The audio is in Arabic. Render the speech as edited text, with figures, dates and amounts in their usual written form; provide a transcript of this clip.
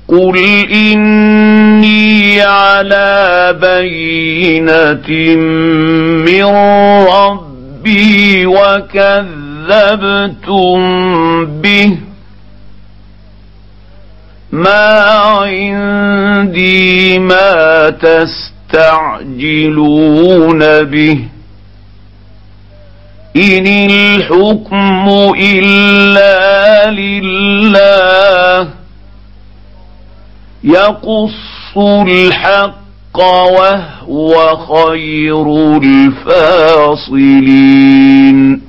قل إني على بينة من ربي وكذبتم به، ما عندي ما تستعجلون به، إن الحكم إلا لله يقص الحق وهو خير الفاصلين.